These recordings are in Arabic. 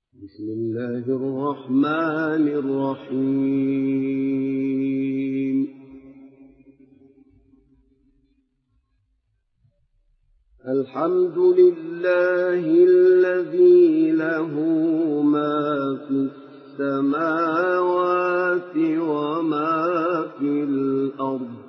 بسم الله الرحمن الرحيم الحمد لله الذي له ما في السماوات وما في الأرض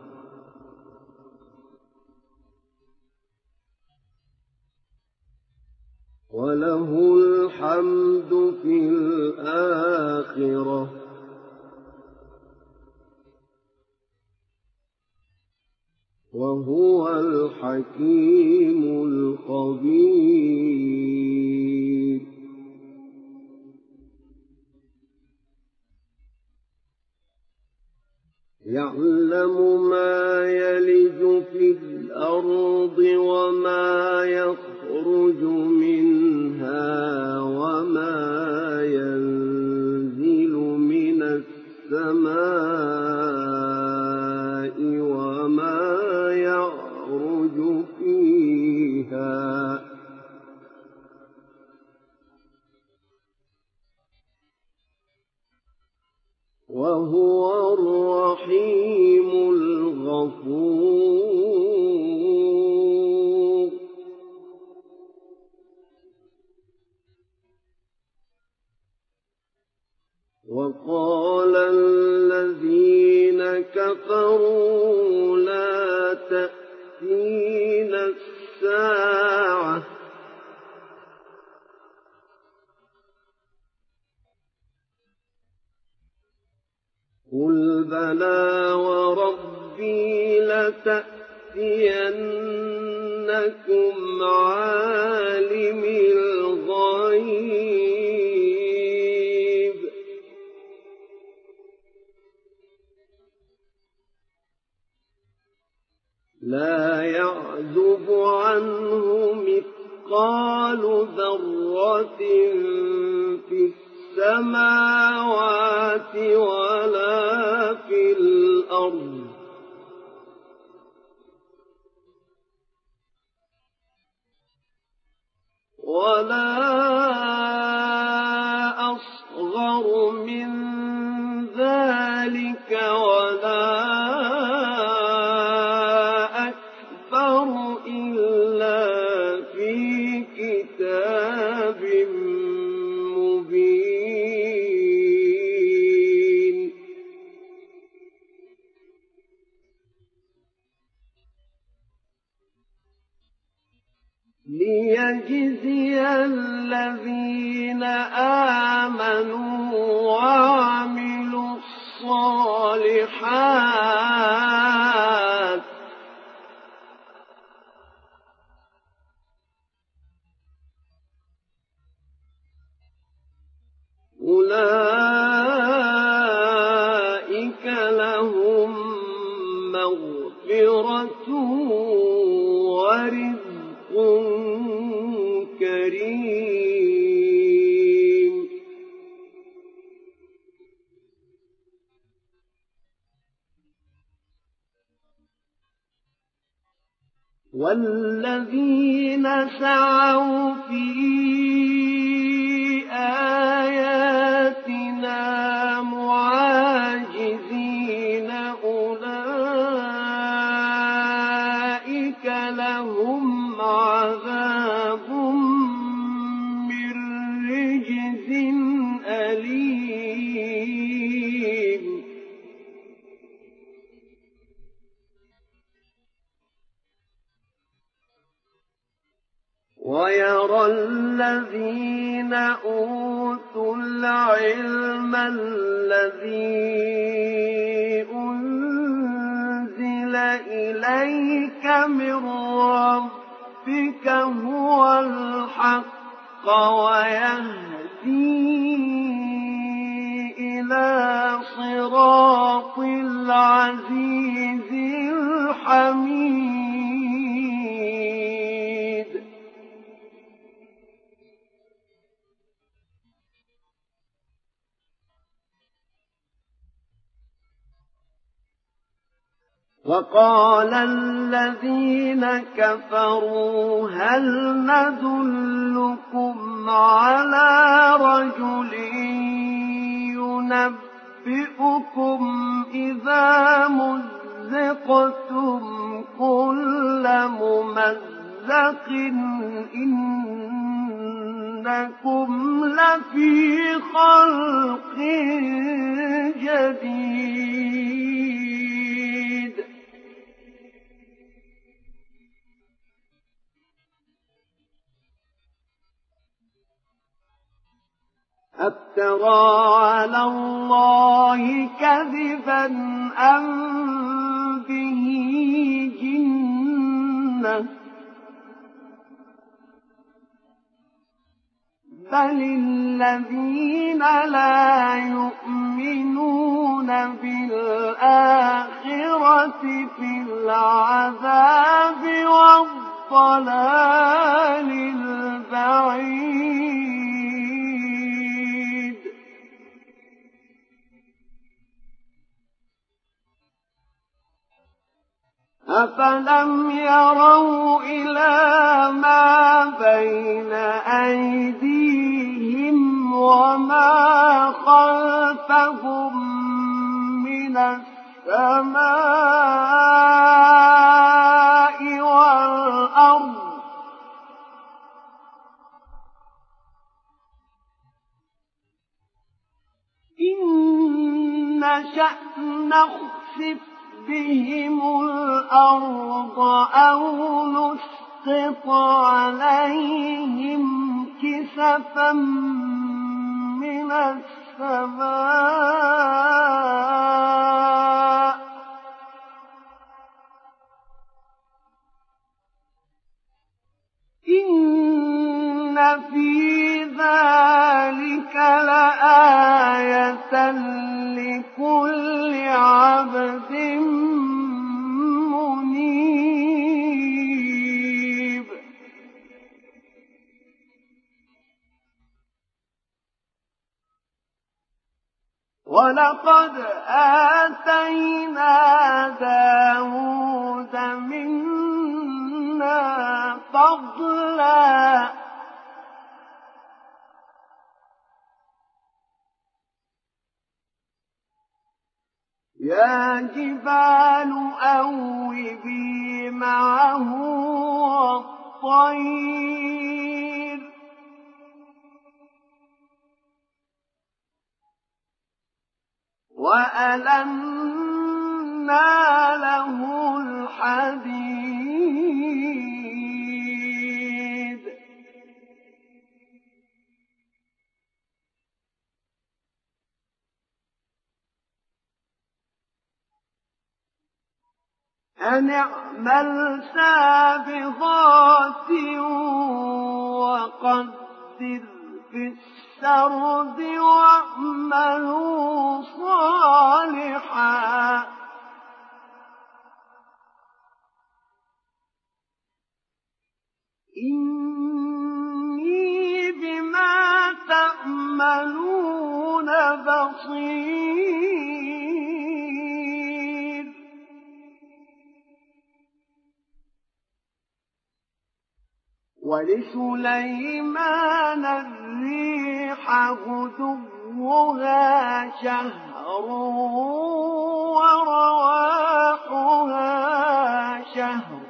وله الحمد في الآخرة وهو الحكيم الخبير يعلم ما يلج في الأرض وما يخرج منها وما ينزل من السماء وما يعرج فيها وهو الرحيم الغفور وقال الذين كفروا لا تأتينا الساعة قل بلى وربي لتأتينكم عالم الغيب لا يعزب عنه مثقال ذرة في السماوات ولا في الأرض ولا أصغر من ذلك ولا أكبر إلا في كتاب مبين ليجزي الذين آمنوا وعملوا الصالحات أولئك لهم مغفرة ورزق كريم والذين سعوا في آياتنا معاجزين أولئك لهم عذاب من رجز أليم ويرى الذين أوتوا العلم الذي أنزل إليك من ربك هو الحق ويهدي إلى صراط العزيز الحميد وقال الذين كفروا هل ندلكم على رجل إنكم لفي خلق جديد أفترى على الله كذبا أم به جنة بل الذين لا يؤمنون بالآخرة في العذاب والضلال البعيد أفلم يروا إلى ما بين أيديهم وما خلفهم من السماء والأرض إن نشأ نخسف بهم الأرض أو نسقط عليهم كسفا من السماء إن في ذلك لآية لكل عبد منيب ولقد آتينا داود منا فضلا يا جبال أوبي معه والطير وألنا له الحديد أن اعمل سابغات وقدر في السرد واعملوا صالحا إني بما تعملون بصير ولسليمان الريح غدوها شهر ورواحها شهر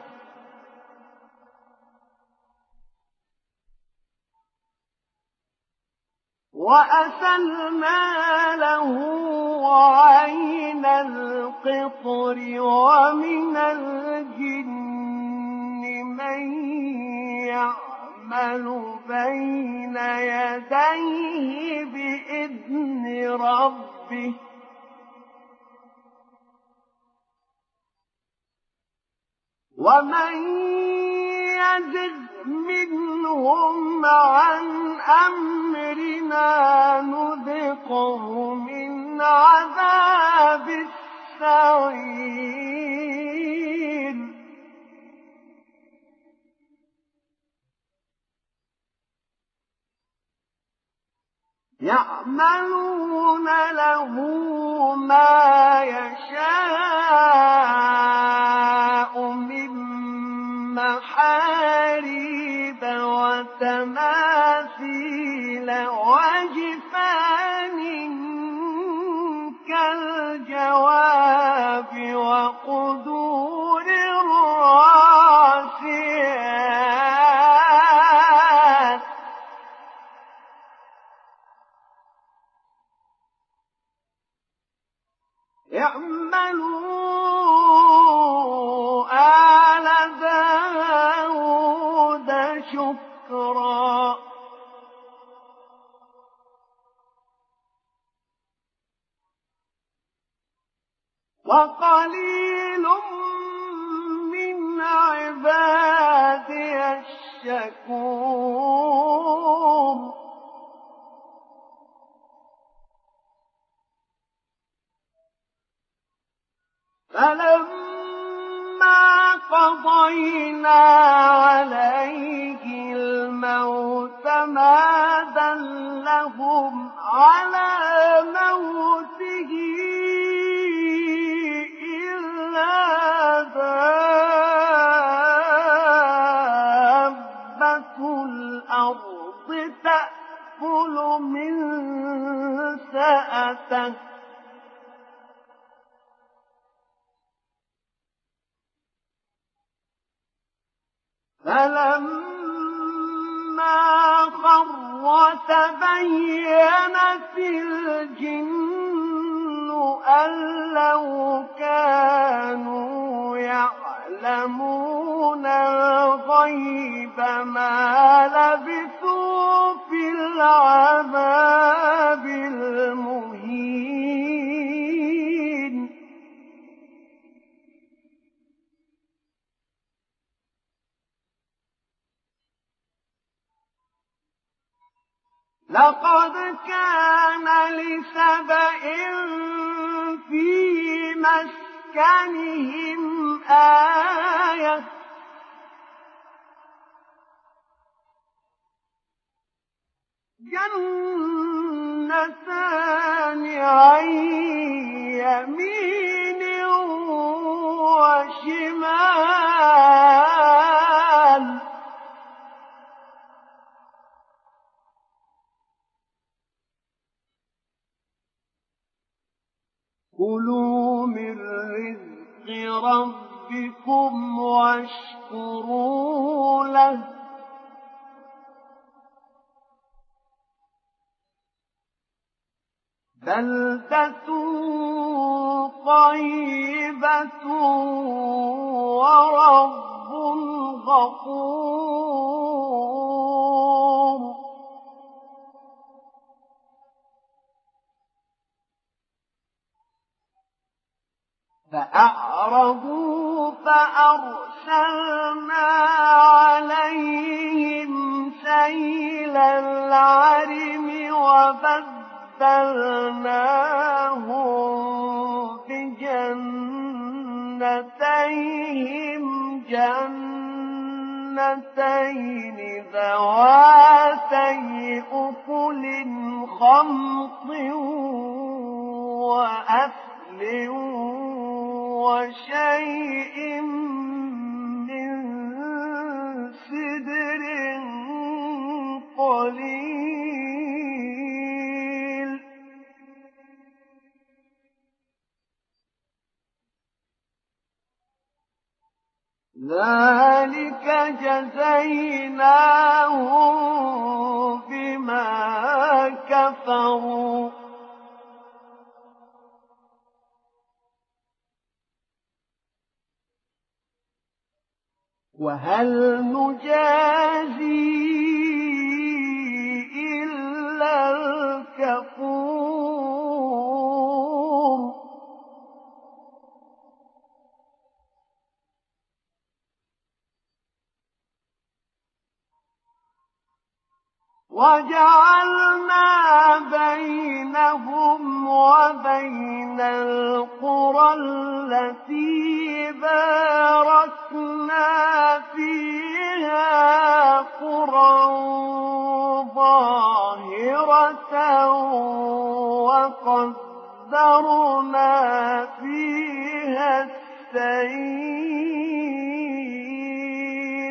وأسلنا له عين القطر ومن الجن من يعمل بين يديه بإذن ربه ومن يزغ منهم عن أمرنا نذقه من عذاب السعير يعملون له ما يشاء من محاريب وتماثيل وجفان كالجواب وقدور الراسيات ذكرا وقليل من عبادي الشكور فلما قضينا عليه الموت ما دلهم على موته إلا دابة الأرض تأكل من سأته فلما خر تبينت الجن أن لو كانوا يعلمون الغيب ما لبثوا في العذاب المهين لقد كان لسبإ في مسكنهم آية جنتان عن يمين وشمال كلوا من رزق ربكم واشكروا له بلدة طيبة ورب غفور فأعرضوا فأرسلنا عليهم سيل العرم وبدلناهم بجنتيهم جنتين ذواتي أكل خمط وأثل وشيء من سدر قليل ذلك جزيناهم بما كفروا وهل نجازي إلا الكفور وجعلنا بينهم وبين القرى التي باركنا فيها قرى ظاهرة وقدرنا فيها السير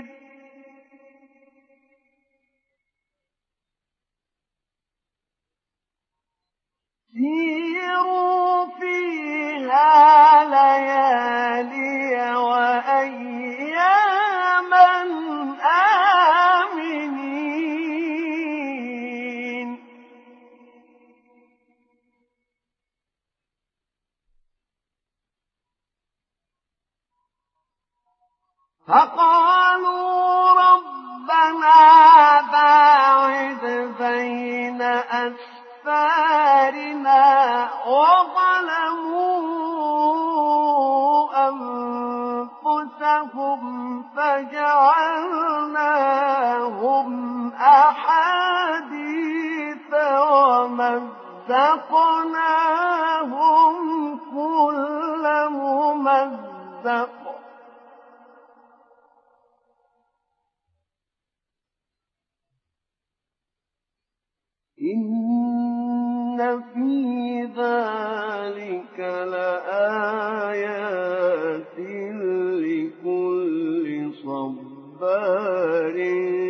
سيروا فيها ليالي وأياما آمنين فقالوا ربنا أسفارنا وظلموا أنفسهم فجعلناهم أحاديث ومزقناهم كل ممزق إن في ذلك لآيات لكل صبار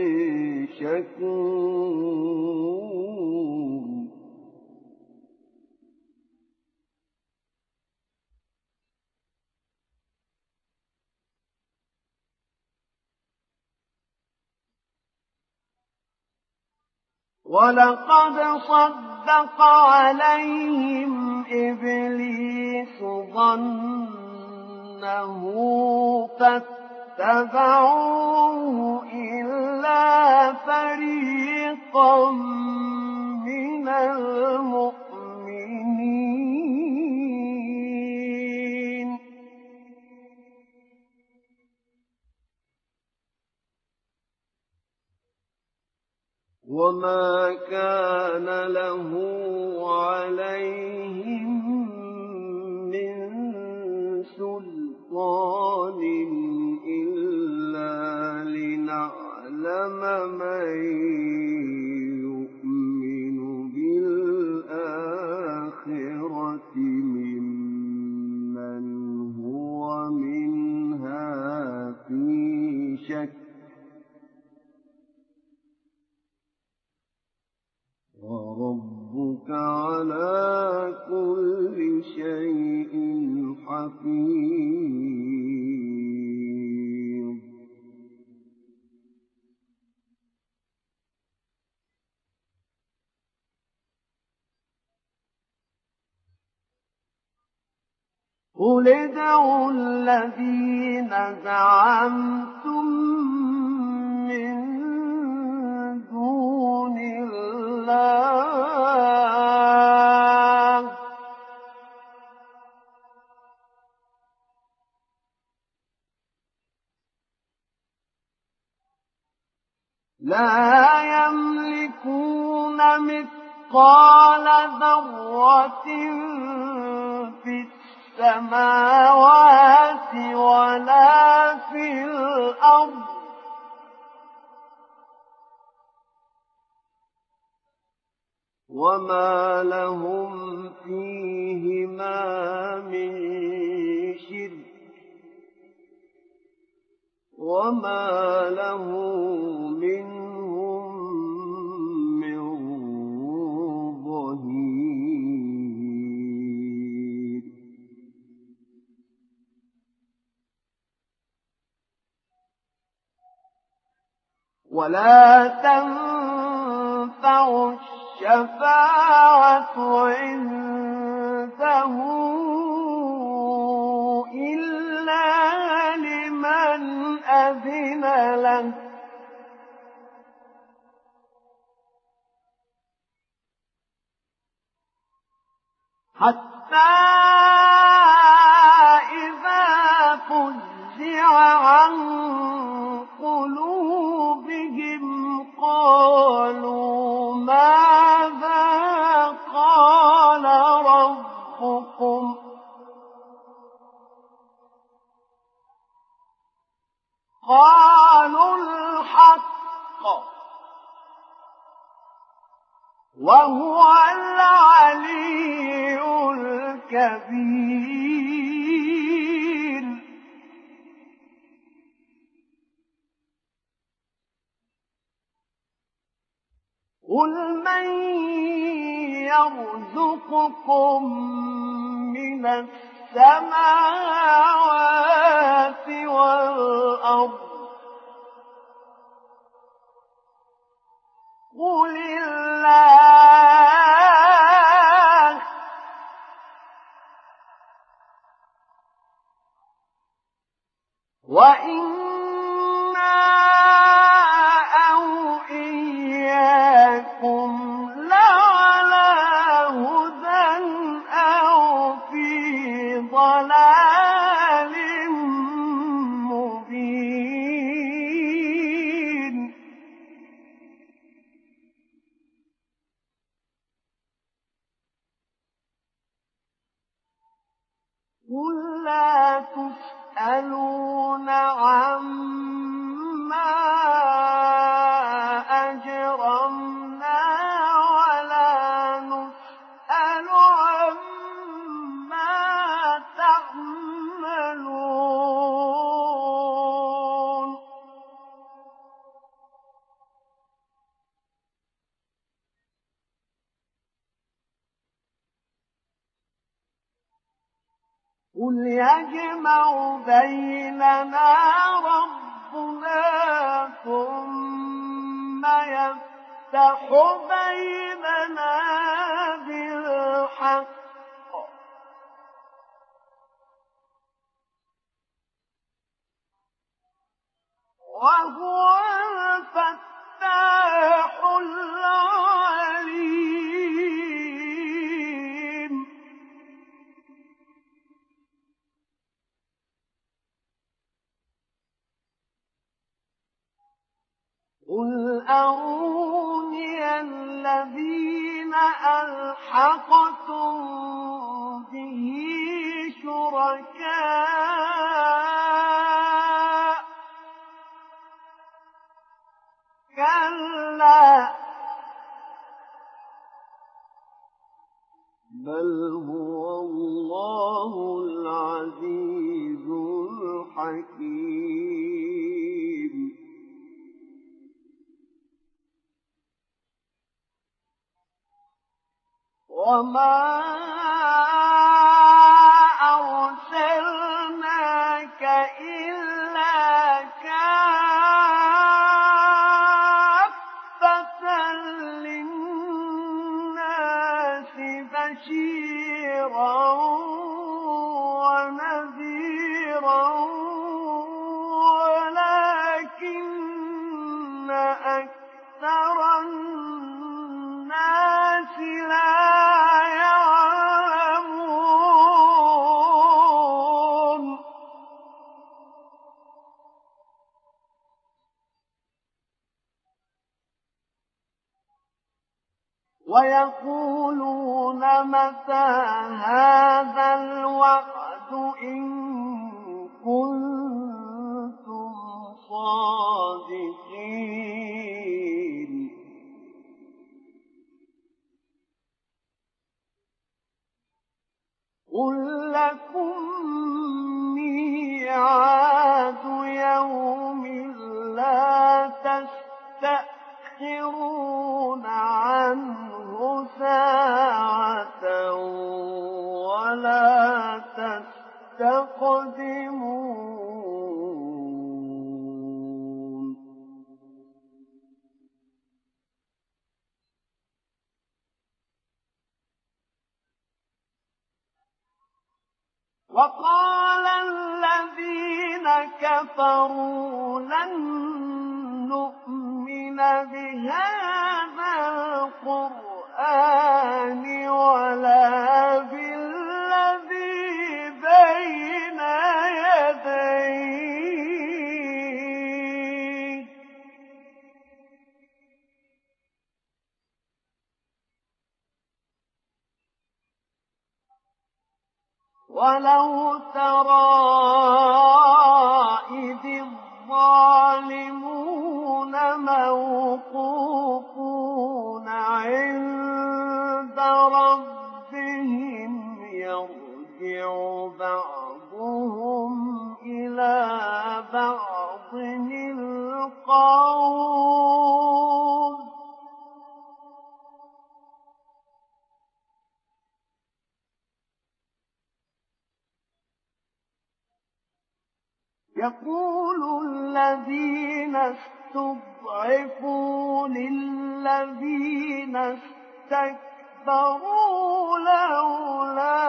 شكور ولقد صدق عليهم إبليس ظنه فاتبعوه إلا فريقا من المؤمنين وما كان له عليهم من سلطان إلا لنعلم من يؤمن بالآخرة ممن هو منها في شك وربك على كل شيء حفيظ قل ادعوا الذين زعمتم من دون الله لا يملكون مثقال ذرة في السماوات ولا في الأرض وما لهم فيهما من شرك وما له منهم من ظهير ولا تنفع الشفاعة عنده إلا لمن أذن له حتى إذا فزع عن قلوبهم قالوا ماذا قال ربكم قالوا الحق وهو العلي الكبير قل من يرزقكم من السماوات والأرض قل الله وإنا أو إياكم لعلى قل لا تسألون عما أجرمنا ولا نسأل عما تعملون قل يجمع بيننا ربنا ثم يفتح بيننا بالحق وهو الفتاح العليم قل أروني الذين ألحقتم به شركاء كلا بل هو الله العزيز الحكيم وما أرسلناك إلا كافة للناس بشيرا ونذيرا ولكن أكثر الناس لا يعلمون ويقولون متى هذا الوعد إن كنتم صادقين قل لكم ميعاد يوم لا تستأخرون عنه ساعة ولا تستقدمون وقال الذين كفروا لن نؤمن بهذا القرآن ولا بالذي بين يديه ولو ترى إذ الظالمون موقوفون عند ربهم يرجع بعضهم إلى بعض القول يقول الذين استضعفوا للذين استكبروا لولا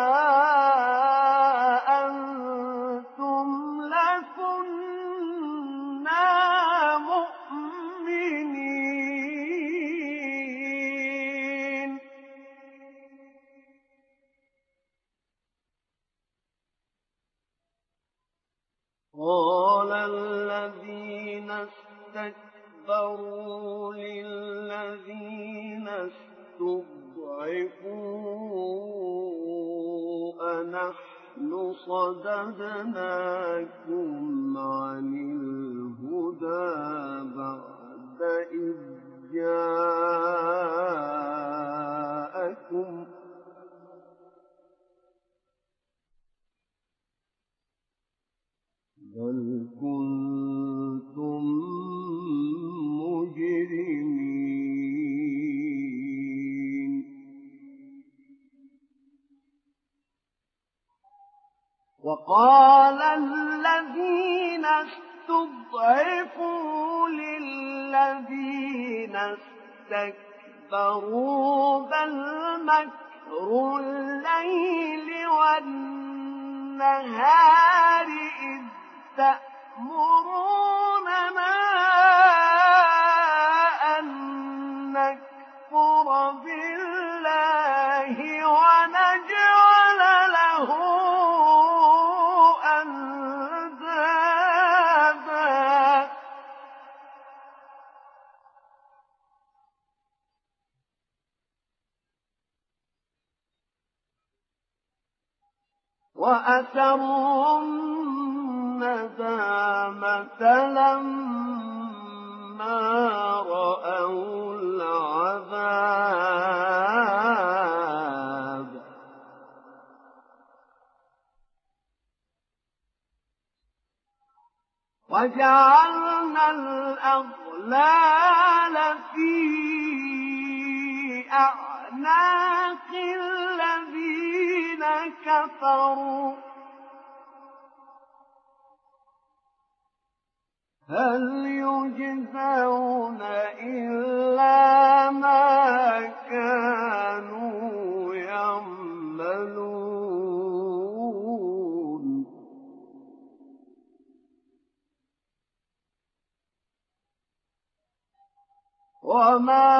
أنتم لكنا مؤمنين قال الذين استكبروا للذين استضعفوا أنحن نحن صددناكم عن الهدى بعد إذ جاءكم بل كنتم مجرمين. وقال الذين استضعفوا للذين استكبروا بل مكر الليل والنهار إذ تأمروننا أن نكفر بالله ونجعل له أندادا وأسروا الندامة لما رأوا العذاب وجعلنا الأغلال في أعناق الذين كفروا هل يجزون إلا ما كانوا يعملون. وما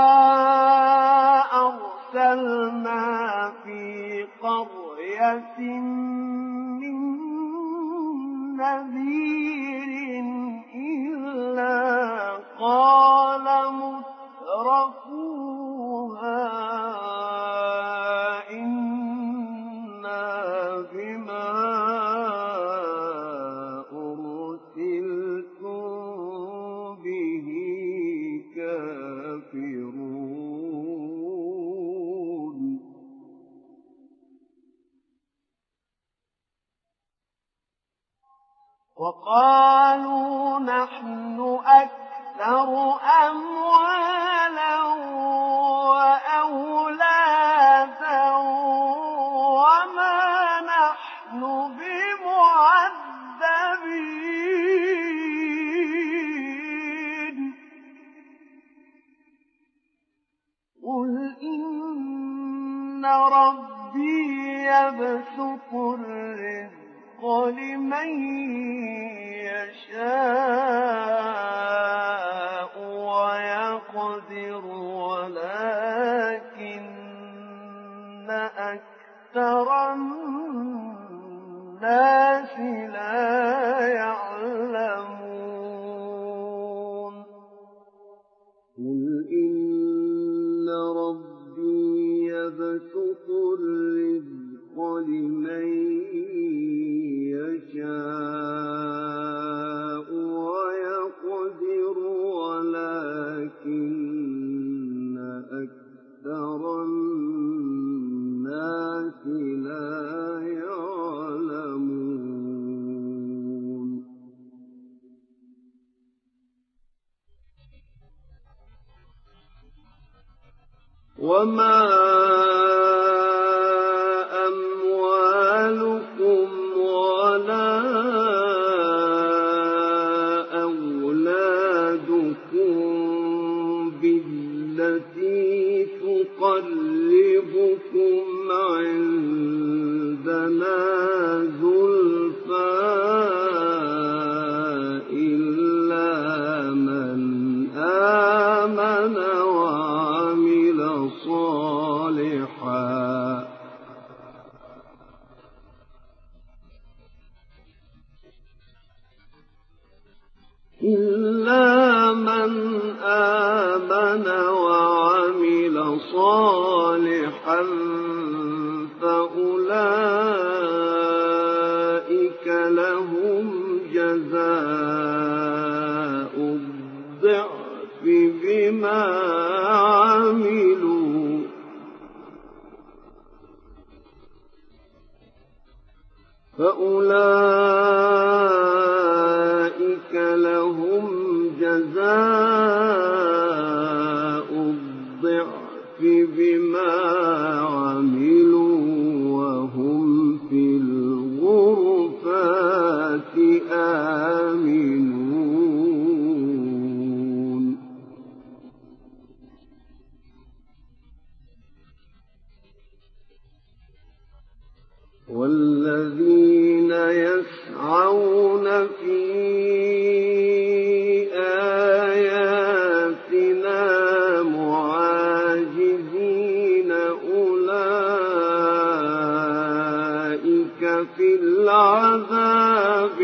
أرسلنا في قرية من نذير إلا قال مترفوها إنا بما أرسلتم به كافرون. وقالوا نحن أكثر أموالا وأولادا وما نحن بمعذبين قل إن ربي يبسط الرزق لمن يشاء ويقدر ولكن أكثر الناس لا يعلمون. قل إن ربي يبسط الرزق لمن يشاء ويقدر ولكن أكثر الناس لا يعلمون. وما أموالكم ولا أولادكم بالتي تقربكم عندنا زلفى إلا من آمن وعمل صالحا إلا من آمن وعمل صالحا فأولئك فأولئك لهم جزاء الضعف بما عملوا وهم في الغرفات آمنون. والذين يسعون في آياتنا معاجزين أولئك في العذاب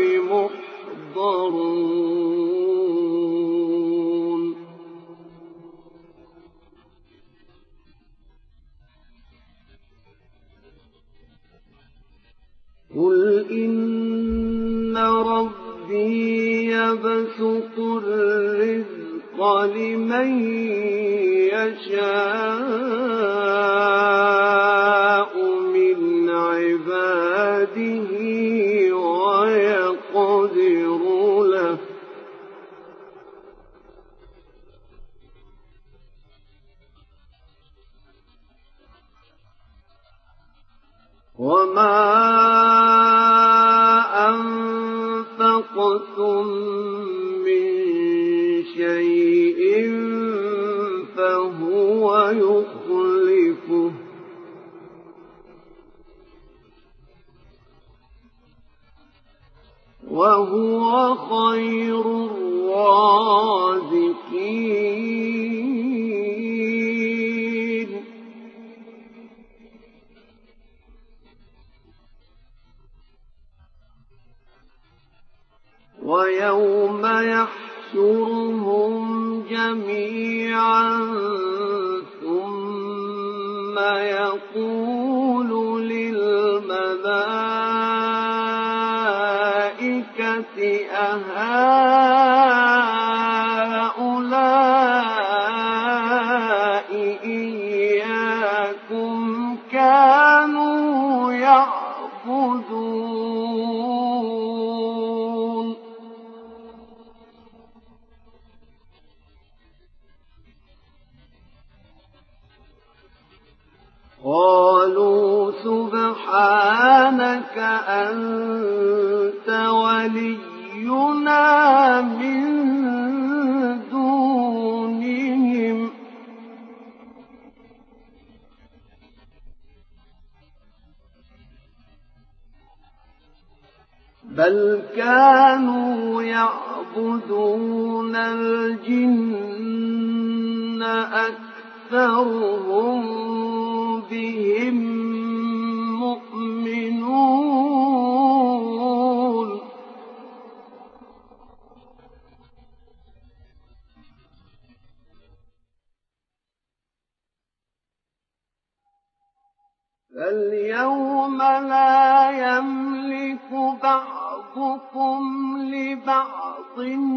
محضرون. قل إن ربي يبسط الرزق لمن يشاء من عباده ويقدر له وما أنفقتم من شيء فهو يخلفه وهو خير الرازقين. ويوم يحشرهم جميعا ثم يقول للملائكة أهؤلاء إياكم كانوا يعبدون قالوا سبحانك أنت ولينا من دونهم بل كانوا يعبدون الجن أكثرهم بهم مؤمنون فاليوم لا يملك بعضكم لبعض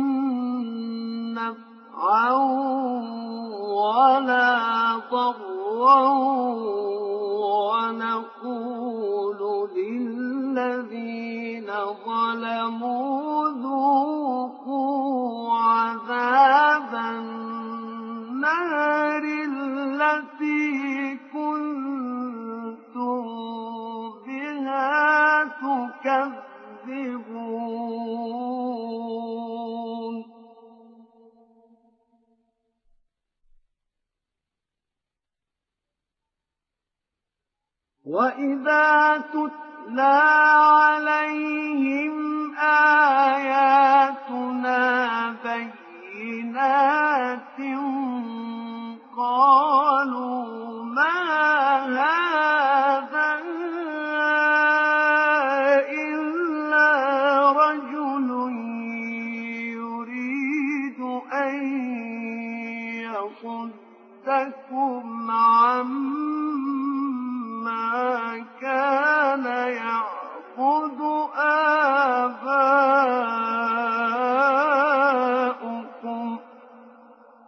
نفعا ولا ضرا ونقول للذين ظلموا ذوقوا عذاب النار التي كنتم بها تكذبون وإذا تتلى عليهم آياتنا بينات قالوا ما هذا إلا رجل يريد أن يصدكم عما كان يعبد آباؤكم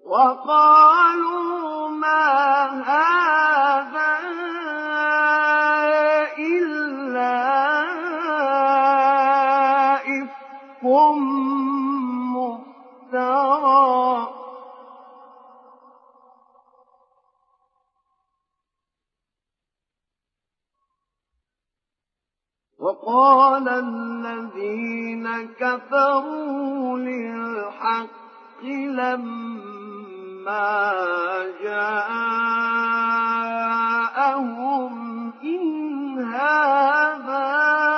وقالوا ما هذا إلا إفك مفترى وقال الذين كفروا للحق لما جاءهم إن هذا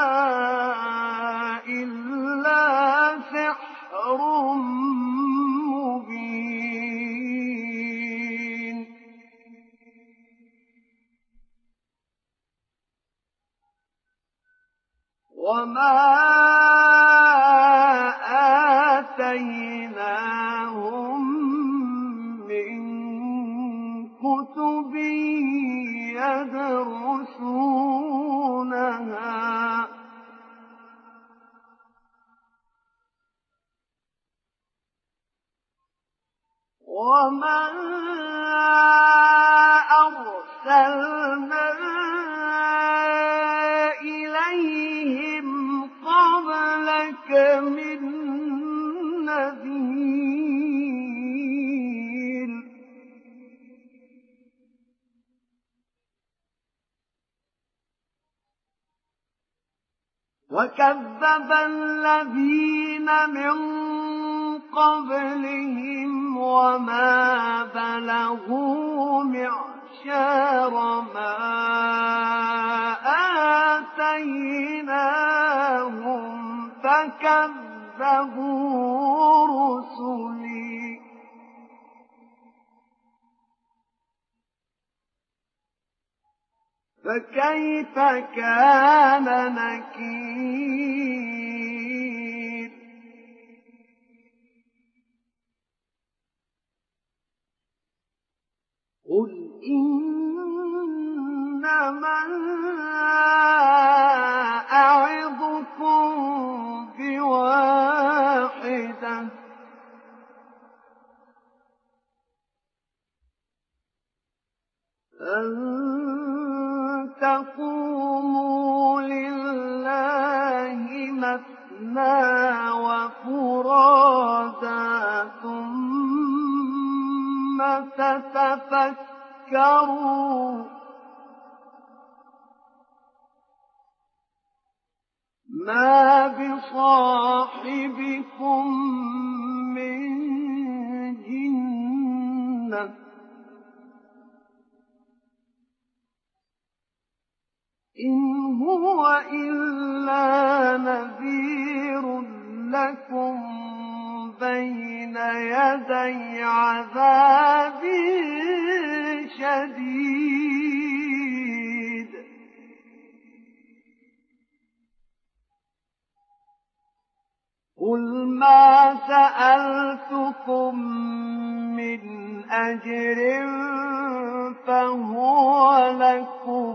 إلا سحر مبين وما آتيناهم من كتب يدرسونها وما أرسلنا إليهم قبلك من نذير وكذب الذين من قبلهم وما بلغوا معشار ما آتيناهم فكذبوا رسلي فكيف كان نكير قل إنما أعظكم بواحدة أن تقوموا لله مثنى وفرادا ثم تتفكروا ما بصاحبكم من جنة إن هو إلا نذير لكم بين يدي عذاب شديد قل ما سألتكم من أجر فهو لكم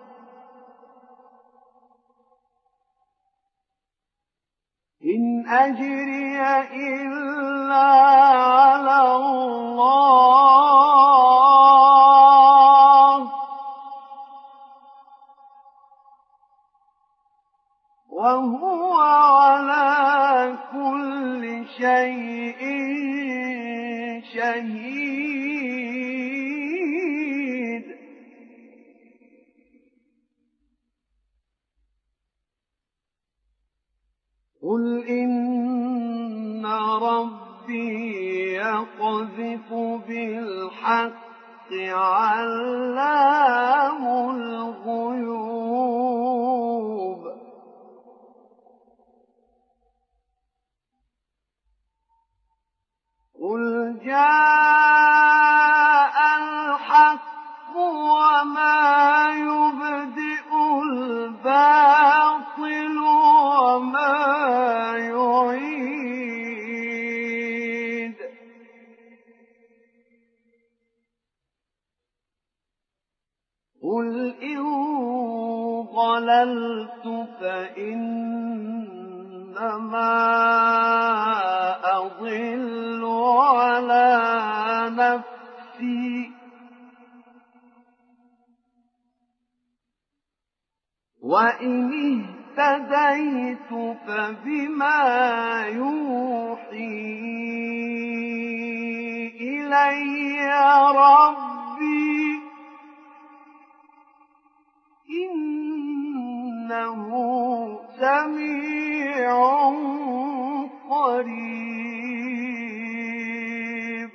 إن أجري إلا على الله وهو على كل شيء شهيد قل إن ربي يقذف بالحق علام الغيوب قل جاء الحق وما يبدئ الباطل وما يعيد قل إن ضللت فإنما أضل على وإن اهتديت فبما يوحي إلي ربي إنه سميع قريب.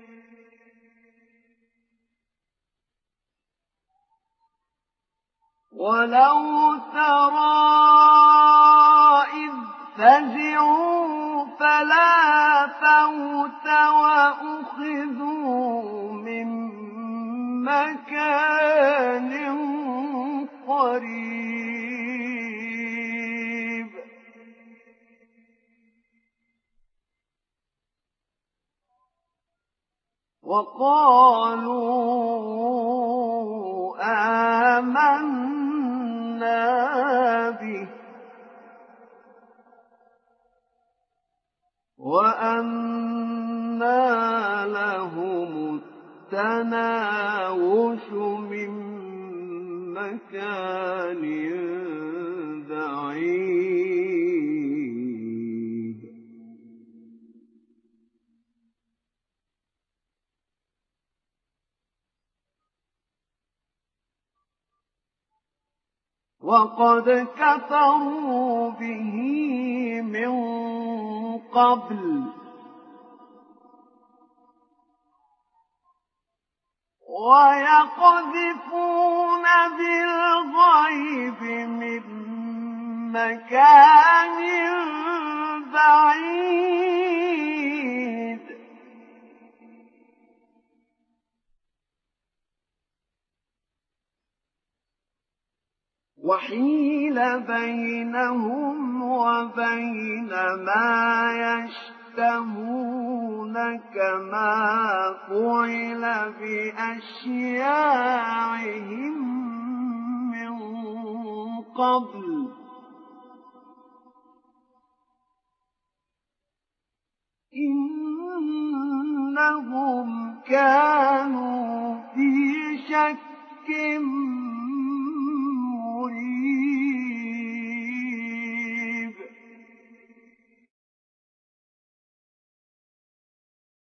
ولو ترى إذ فزعوا فلا فوت وأخذوا من مكان قريب. وقالوا آمنا به وأنى لهم التناوش من مكان بعيد. وقد كفروا به من قبل ويقذفون بالغيب من مكان بعيد. وحيل بينهم وبين ما يشتهون كما فعل بأشياعهم من قبل